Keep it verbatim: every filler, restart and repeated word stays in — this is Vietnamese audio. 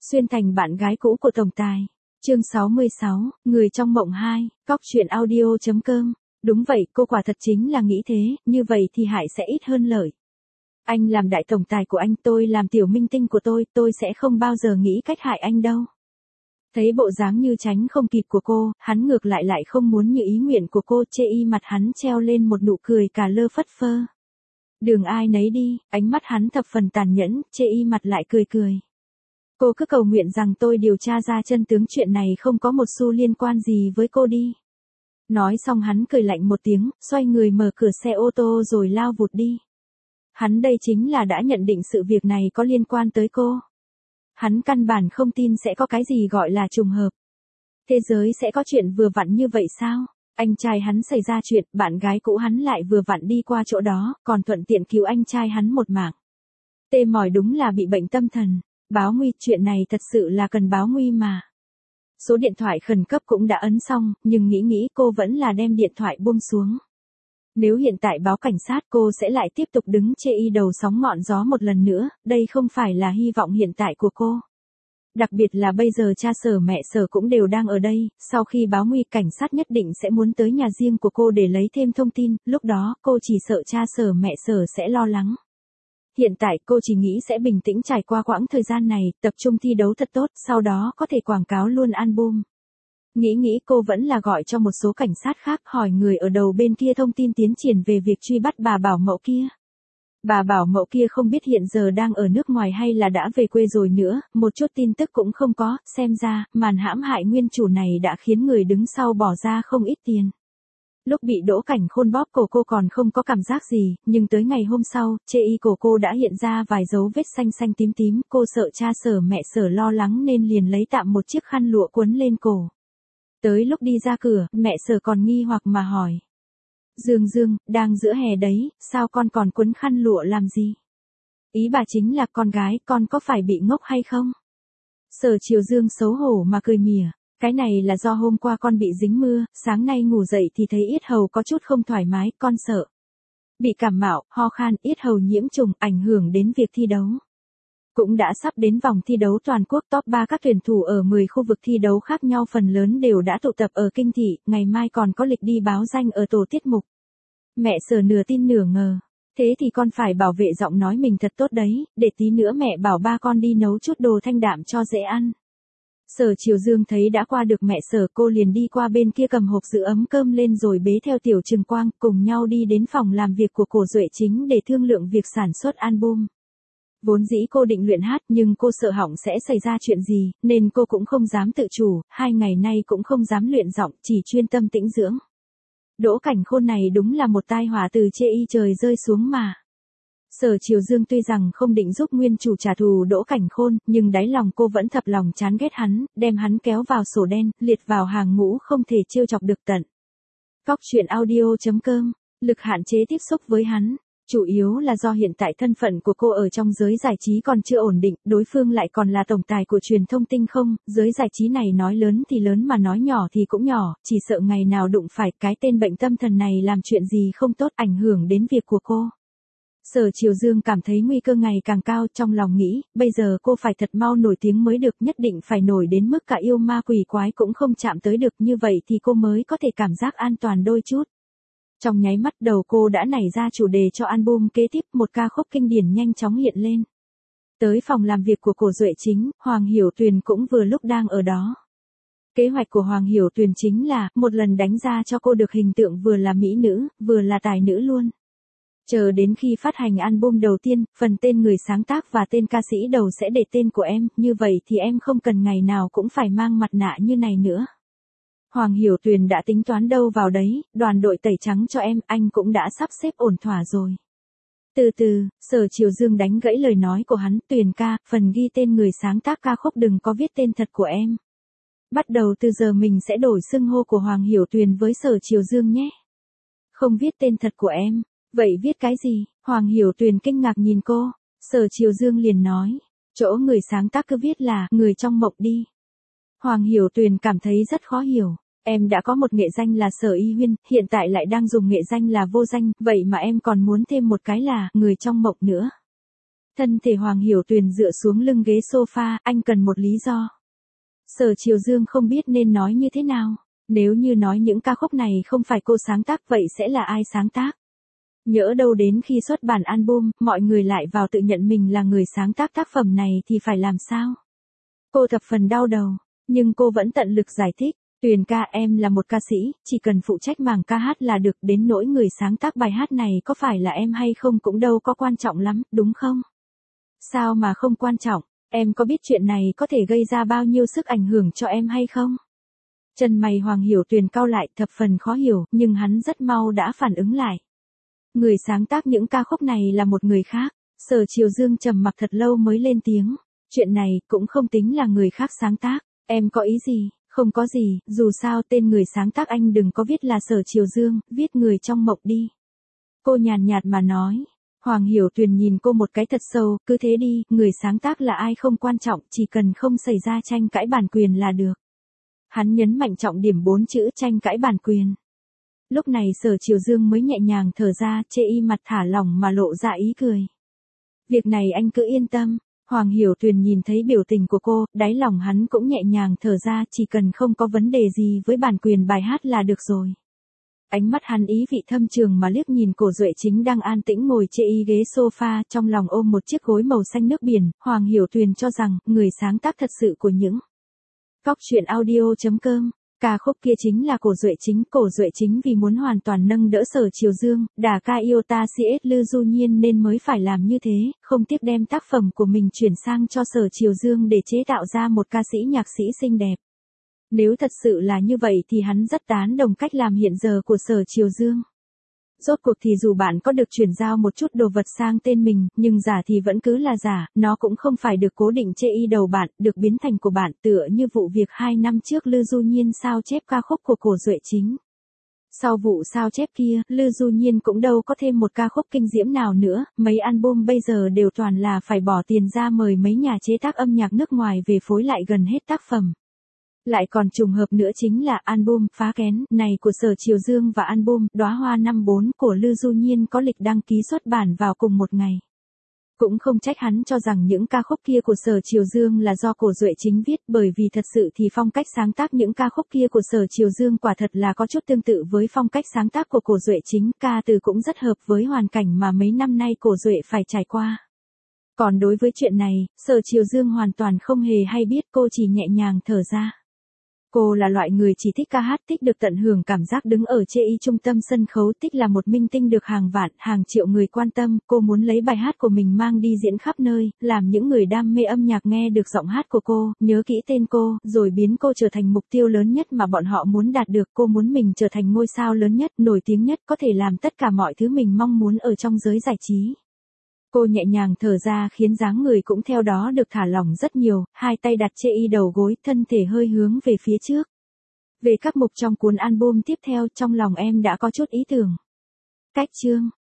Xuyên thành bạn gái cũ của tổng tài. Chương sáu mươi sáu, người trong mộng hai, cóc truyện audio.com. Đúng vậy, cô quả thật chính là nghĩ thế, như vậy thì hại sẽ ít hơn lợi. Anh làm đại tổng tài của anh, tôi làm tiểu minh tinh của tôi, tôi sẽ không bao giờ nghĩ cách hại anh đâu. Thấy bộ dáng như tránh không kịp của cô, hắn ngược lại lại không muốn như ý nguyện của cô, chê y mặt hắn treo lên một nụ cười cả lơ phất phơ. Đường ai nấy đi, ánh mắt hắn thập phần tàn nhẫn, chê y mặt lại cười cười. Cô cứ cầu nguyện rằng tôi điều tra ra chân tướng chuyện này không có một xu liên quan gì với cô đi. Nói xong hắn cười lạnh một tiếng, xoay người mở cửa xe ô tô rồi lao vụt đi. Hắn đây chính là đã nhận định sự việc này có liên quan tới cô. Hắn căn bản không tin sẽ có cái gì gọi là trùng hợp. Thế giới sẽ có chuyện vừa vặn như vậy sao? Anh trai hắn xảy ra chuyện, bạn gái cũ hắn lại vừa vặn đi qua chỗ đó, còn thuận tiện cứu anh trai hắn một mạng. Tê mỏi đúng là bị bệnh tâm thần. Báo nguy, chuyện này thật sự là cần báo nguy mà. Số điện thoại khẩn cấp cũng đã ấn xong, nhưng nghĩ nghĩ cô vẫn là đem điện thoại buông xuống. Nếu hiện tại báo cảnh sát cô sẽ lại tiếp tục đứng chê y đầu sóng ngọn gió một lần nữa, đây không phải là hy vọng hiện tại của cô. Đặc biệt là bây giờ cha Sở mẹ Sở cũng đều đang ở đây, sau khi báo nguy cảnh sát nhất định sẽ muốn tới nhà riêng của cô để lấy thêm thông tin, lúc đó cô chỉ sợ cha Sở mẹ Sở sẽ lo lắng. Hiện tại cô chỉ nghĩ sẽ bình tĩnh trải qua quãng thời gian này, tập trung thi đấu thật tốt, sau đó có thể quảng cáo luôn album. Nghĩ nghĩ cô vẫn là gọi cho một số cảnh sát khác hỏi người ở đầu bên kia thông tin tiến triển về việc truy bắt bà bảo mẫu kia. Bà bảo mẫu kia không biết hiện giờ đang ở nước ngoài hay là đã về quê rồi nữa, một chút tin tức cũng không có, xem ra, màn hãm hại nguyên chủ này đã khiến người đứng sau bỏ ra không ít tiền. Lúc bị Đỗ Cảnh Khôn bóp cổ cô còn không có cảm giác gì, nhưng tới ngày hôm sau, chê y cổ cô đã hiện ra vài dấu vết xanh xanh tím tím, cô sợ cha Sở mẹ Sở lo lắng nên liền lấy tạm một chiếc khăn lụa quấn lên cổ. Tới lúc đi ra cửa, mẹ Sở còn nghi hoặc mà hỏi. Dương Dương, đang giữa hè đấy, sao con còn quấn khăn lụa làm gì? Ý bà chính là con gái, con có phải bị ngốc hay không? Sở Triều Dương xấu hổ mà cười mỉa. Cái này là do hôm qua con bị dính mưa, sáng nay ngủ dậy thì thấy yết hầu có chút không thoải mái, con sợ. Bị cảm mạo, ho khan, yết hầu nhiễm trùng, ảnh hưởng đến việc thi đấu. Cũng đã sắp đến vòng thi đấu toàn quốc top ba, các tuyển thủ ở mười khu vực thi đấu khác nhau phần lớn đều đã tụ tập ở Kinh Thị, ngày mai còn có lịch đi báo danh ở tổ tiết mục. Mẹ Sở nửa tin nửa ngờ. Thế thì con phải bảo vệ giọng nói mình thật tốt đấy, để tí nữa mẹ bảo ba con đi nấu chút đồ thanh đạm cho dễ ăn. Sở Triều Dương thấy đã qua được mẹ Sở, cô liền đi qua bên kia cầm hộp giữ ấm cơm lên rồi bế theo Tiểu Trừng Quang cùng nhau đi đến phòng làm việc của Cổ Duệ Chính để thương lượng việc sản xuất album. Vốn dĩ cô định luyện hát nhưng cô sợ hỏng sẽ xảy ra chuyện gì, nên cô cũng không dám tự chủ, hai ngày nay cũng không dám luyện giọng, chỉ chuyên tâm tĩnh dưỡng. Đỗ Cảnh Khôn này đúng là một tai họa từ chê y trời rơi xuống mà. Sở Triều Dương tuy rằng không định giúp nguyên chủ trả thù Đỗ Cảnh Khôn, nhưng đáy lòng cô vẫn thập lòng chán ghét hắn, đem hắn kéo vào sổ đen, liệt vào hàng ngũ không thể trêu chọc được tận. Cóc truyện audio.com, lực hạn chế tiếp xúc với hắn, chủ yếu là do hiện tại thân phận của cô ở trong giới giải trí còn chưa ổn định, đối phương lại còn là tổng tài của truyền thông tinh không, giới giải trí này nói lớn thì lớn mà nói nhỏ thì cũng nhỏ, chỉ sợ ngày nào đụng phải cái tên bệnh tâm thần này làm chuyện gì không tốt ảnh hưởng đến việc của cô. Sở Triều Dương cảm thấy nguy cơ ngày càng cao, trong lòng nghĩ, bây giờ cô phải thật mau nổi tiếng mới được, nhất định phải nổi đến mức cả yêu ma quỷ quái cũng không chạm tới được, như vậy thì cô mới có thể cảm giác an toàn đôi chút. Trong nháy mắt đầu cô đã nảy ra chủ đề cho album kế tiếp, một ca khúc kinh điển nhanh chóng hiện lên. Tới phòng làm việc của Cổ Duệ Chính, Hoàng Hiểu Tuyền cũng vừa lúc đang ở đó. Kế hoạch của Hoàng Hiểu Tuyền chính là, một lần đánh ra cho cô được hình tượng vừa là mỹ nữ, vừa là tài nữ luôn. Chờ đến khi phát hành album đầu tiên, phần tên người sáng tác và tên ca sĩ đầu sẽ để tên của em, như vậy thì em không cần ngày nào cũng phải mang mặt nạ như này nữa. Hoàng Hiểu Tuyền đã tính toán đâu vào đấy, đoàn đội tẩy trắng cho em, anh cũng đã sắp xếp ổn thỏa rồi. Từ từ, Sở Triều Dương đánh gãy lời nói của hắn, Tuyền ca, phần ghi tên người sáng tác ca khúc đừng có viết tên thật của em. Bắt đầu từ giờ mình sẽ đổi xưng hô của Hoàng Hiểu Tuyền với Sở Triều Dương nhé. Không viết tên thật của em. Vậy viết cái gì? Hoàng Hiểu Tuyền kinh ngạc nhìn cô. Sở Triều Dương liền nói. Chỗ người sáng tác cứ viết là người trong mộng đi. Hoàng Hiểu Tuyền cảm thấy rất khó hiểu. Em đã có một nghệ danh là Sở Y Huyên, hiện tại lại đang dùng nghệ danh là vô danh, vậy mà em còn muốn thêm một cái là người trong mộng nữa. Thân thể Hoàng Hiểu Tuyền dựa xuống lưng ghế sofa, anh cần một lý do. Sở Triều Dương không biết nên nói như thế nào. Nếu như nói những ca khúc này không phải cô sáng tác vậy sẽ là ai sáng tác? Nhỡ đâu đến khi xuất bản album, mọi người lại vào tự nhận mình là người sáng tác tác phẩm này thì phải làm sao? Cô thập phần đau đầu, nhưng cô vẫn tận lực giải thích. Tuyền ca, em là một ca sĩ, chỉ cần phụ trách mảng ca hát là được, đến nỗi người sáng tác bài hát này có phải là em hay không cũng đâu có quan trọng lắm, đúng không? Sao mà không quan trọng, em có biết chuyện này có thể gây ra bao nhiêu sức ảnh hưởng cho em hay không? Chân mày Hoàng Hiểu Tuyền cau lại, thập phần khó hiểu, nhưng hắn rất mau đã phản ứng lại. Người sáng tác những ca khúc này là một người khác. Sở Triều Dương trầm mặc thật lâu mới lên tiếng. Chuyện này cũng không tính là người khác sáng tác. Em có ý gì? Không có gì, dù sao tên người sáng tác anh đừng có viết là Sở Triều Dương, viết người trong mộng đi. Cô nhàn nhạt mà nói. Hoàng Hiểu Tuyền nhìn cô một cái thật sâu, cứ thế đi, người sáng tác là ai không quan trọng, chỉ cần không xảy ra tranh cãi bản quyền là được. Hắn nhấn mạnh trọng điểm bốn chữ tranh cãi bản quyền. Lúc này Sở Triều Dương mới nhẹ nhàng thở ra, chê y mặt thả lỏng mà lộ ra ý cười. Việc này anh cứ yên tâm. Hoàng Hiểu Tuyền nhìn thấy biểu tình của cô, đáy lòng hắn cũng nhẹ nhàng thở ra, chỉ cần không có vấn đề gì với bản quyền bài hát là được rồi. Ánh mắt hắn ý vị thâm trường mà liếc nhìn Cổ Duệ Chính đang an tĩnh ngồi chê y ghế sofa, trong lòng ôm một chiếc gối màu xanh nước biển. Hoàng Hiểu Tuyền cho rằng, người sáng tác thật sự của những Góc truyện audio chấm com. Ca khúc kia chính là Cổ Duệ Chính. Cổ Duệ Chính vì muốn hoàn toàn nâng đỡ Sở Triều Dương, đả ca Iota xê ét Lư Du Nhiên nên mới phải làm như thế, không tiếc đem tác phẩm của mình chuyển sang cho Sở Triều Dương để chế tạo ra một ca sĩ nhạc sĩ xinh đẹp. Nếu thật sự là như vậy thì hắn rất tán đồng cách làm hiện giờ của Sở Triều Dương. Rốt cuộc thì dù bạn có được chuyển giao một chút đồ vật sang tên mình, nhưng giả thì vẫn cứ là giả, nó cũng không phải được cố định chê y đầu bạn, được biến thành của bạn, tựa như vụ việc hai năm trước Lư Du Nhiên sao chép ca khúc của Cổ Duệ Chính. Sau vụ sao chép kia, Lư Du Nhiên cũng đâu có thêm một ca khúc kinh diễm nào nữa, mấy album bây giờ đều toàn là phải bỏ tiền ra mời mấy nhà chế tác âm nhạc nước ngoài về phối lại gần hết tác phẩm. Lại còn trùng hợp nữa chính là album Phá Kén này của Sở Triều Dương và album Đóa Hoa năm bốn của Lư Du Nhiên có lịch đăng ký xuất bản vào cùng một ngày. Cũng không trách hắn cho rằng những ca khúc kia của Sở Triều Dương là do Cổ Duệ Chính viết, bởi vì thật sự thì phong cách sáng tác những ca khúc kia của Sở Triều Dương quả thật là có chút tương tự với phong cách sáng tác của Cổ Duệ Chính, ca từ cũng rất hợp với hoàn cảnh mà mấy năm nay Cổ Duệ phải trải qua. Còn đối với chuyện này, Sở Triều Dương hoàn toàn không hề hay biết, cô chỉ nhẹ nhàng thở ra. Cô là loại người chỉ thích ca hát, thích được tận hưởng cảm giác đứng ở chê y trung tâm sân khấu, thích là một minh tinh được hàng vạn, hàng triệu người quan tâm, cô muốn lấy bài hát của mình mang đi diễn khắp nơi, làm những người đam mê âm nhạc nghe được giọng hát của cô, nhớ kỹ tên cô, rồi biến cô trở thành mục tiêu lớn nhất mà bọn họ muốn đạt được. Cô muốn mình trở thành ngôi sao lớn nhất, nổi tiếng nhất, có thể làm tất cả mọi thứ mình mong muốn ở trong giới giải trí. Cô nhẹ nhàng thở ra khiến dáng người cũng theo đó được thả lỏng rất nhiều, hai tay đặt chê y đầu gối, thân thể hơi hướng về phía trước. Về các mục trong cuốn album tiếp theo, trong lòng em đã có chút ý tưởng. Cách chương